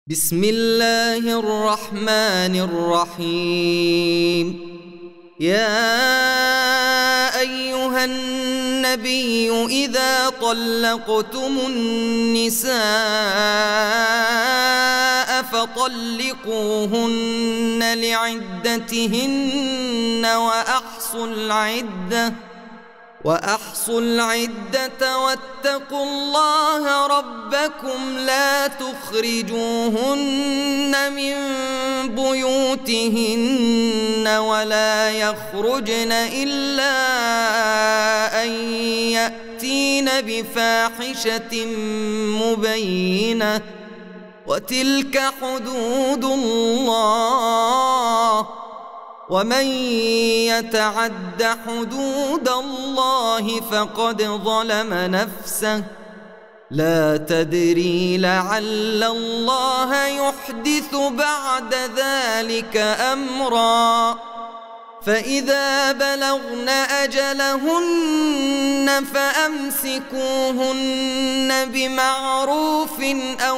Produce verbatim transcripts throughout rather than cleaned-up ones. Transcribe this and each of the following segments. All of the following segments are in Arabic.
بسم الله الرحمن الرحيم. يا أيها النبي إذا طلقتم النساء فطلقوهن لعدتهن وأحصوا العدة وأحصوا العدة واتقوا الله ربكم لا تخرجوهن من بيوتهن ولا يخرجن إلا أن يأتين بفاحشة مبينة وتلك حدود الله ومن يتعد حدود الله فقد ظلم نفسه لا تدري لعل الله يحدث بعد ذلك أمرا. فإذا بلغن أجلهن فأمسكوهن بمعروف أو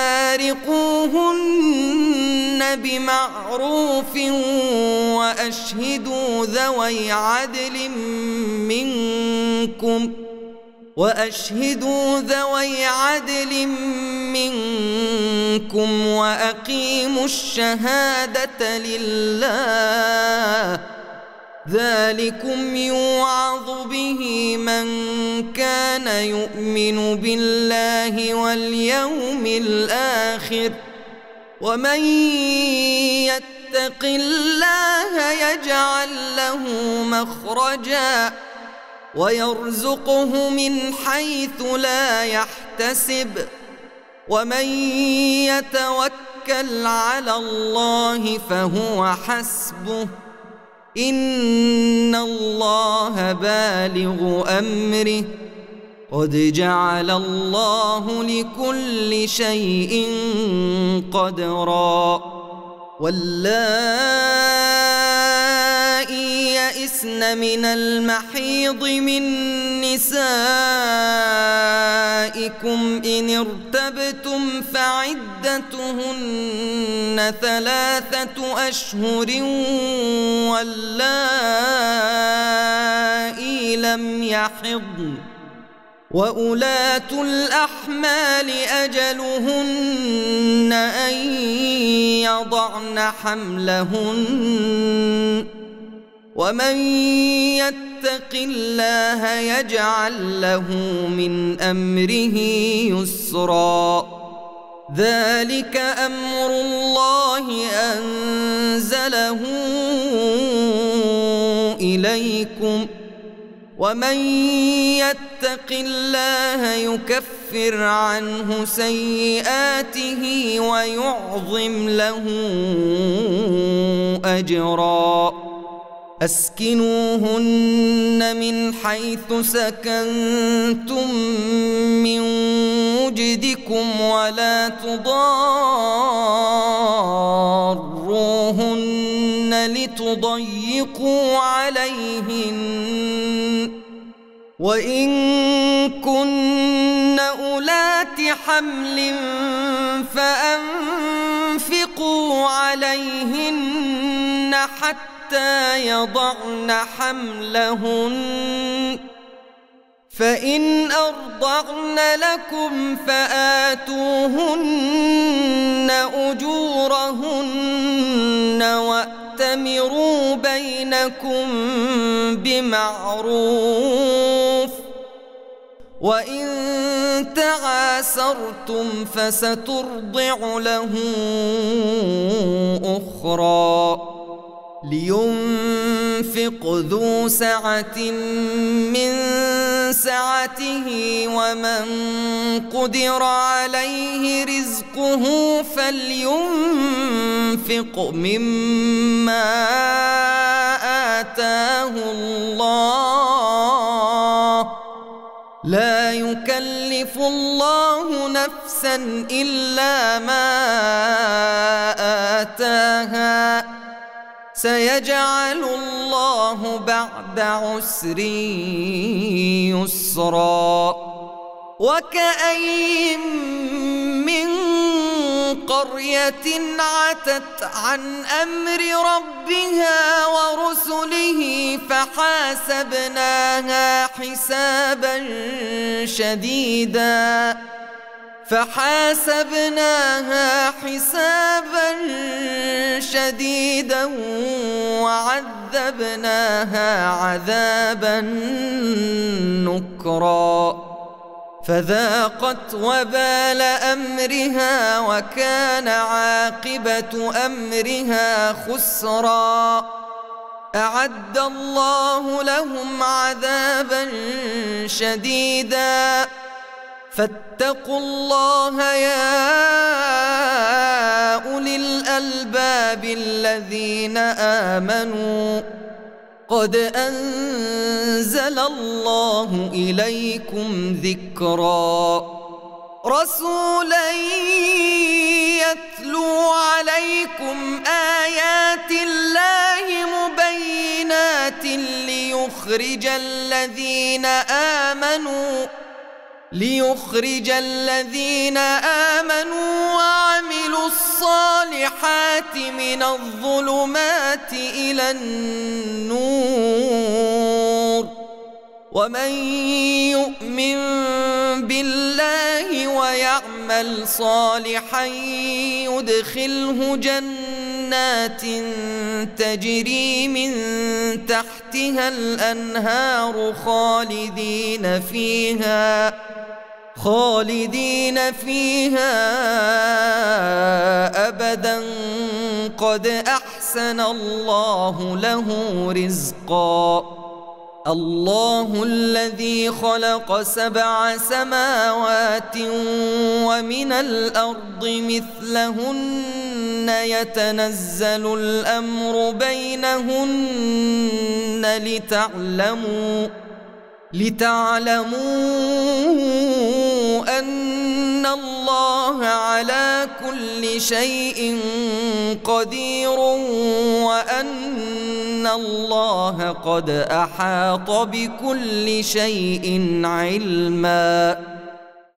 فارقوهن بمعروف وأشهدوا ذوي عدل منكم وأشهدوا ذوي عدل منكم وأقيموا الشهادة لله ذلكم يوعظ به من كان يؤمن بالله واليوم الآخر ومن يتق الله يجعل له مخرجا ويرزقه من حيث لا يحتسب ومن يتوكل على الله فهو حسبه إن الله بالغ أمره قد جعل الله لكل شيء قدرا. واللائي يئسن من المحيض من نسائكم إن ارتبتم فعدتهن ثلاثة أشهر واللائي لم يحضن وأولاة الأحمال أجلهن أن يضعن حملهن ومن يتق الله يجعل له من أمره يسرا. ذلك أمر الله أنزله إليكم ومن يتق الله يكفر عنه سيئاته ويعظم له أجرا. أسكنوهن من حيث سكنتم من وجدكم ولا تضاروهن لتضيقوا عليهن وإن كن أولات حمل فأنفقوا عليهن حتى يضعن حملهن فإن أرضعن لكم فآتوهن أجورهن وأتمروا بينكم بمعروف وإن تعاسرتم فسترضع له أخرى. لينفق ذو سعة من سعته ومن قدر عليه رزقه فلينفق مما آتاه الله لا يكلف الله نفسا إلا ما آتاها سيجعل الله بعد عسر يسرا. وكأين من قرية عتت عن أمر ربها ورسله فحاسبناها حسابا شديدا فحاسبناها حسابا شديدا وعذبناها عذابا نكرا فذاقت وبال أمرها وكان عاقبة أمرها خسرا أعد الله لهم عذابا شديدا فاتقوا الله يا أولي الألباب الذين آمنوا قد أنزل الله إليكم ذكرا رسولا يتلو عليكم آيات الله مبينات ليخرج الذين آمنوا ليخرج الذين آمنوا وعملوا الصالحات من الظلمات إلى النور ومن يؤمن بالله ويعمل صالحا يدخله جنات تجري من تحتها الأنهار خالدين فيها خالدين فيها أبدا قد أحسن الله له رزقا الله الذي خلق سبع سماوات ومن الأرض مثلهن يتنزل الأمر بينهن لتعلموا لتعلموا أن الله على كل شيء قدير وأن الله قد أحاط بكل شيء علما.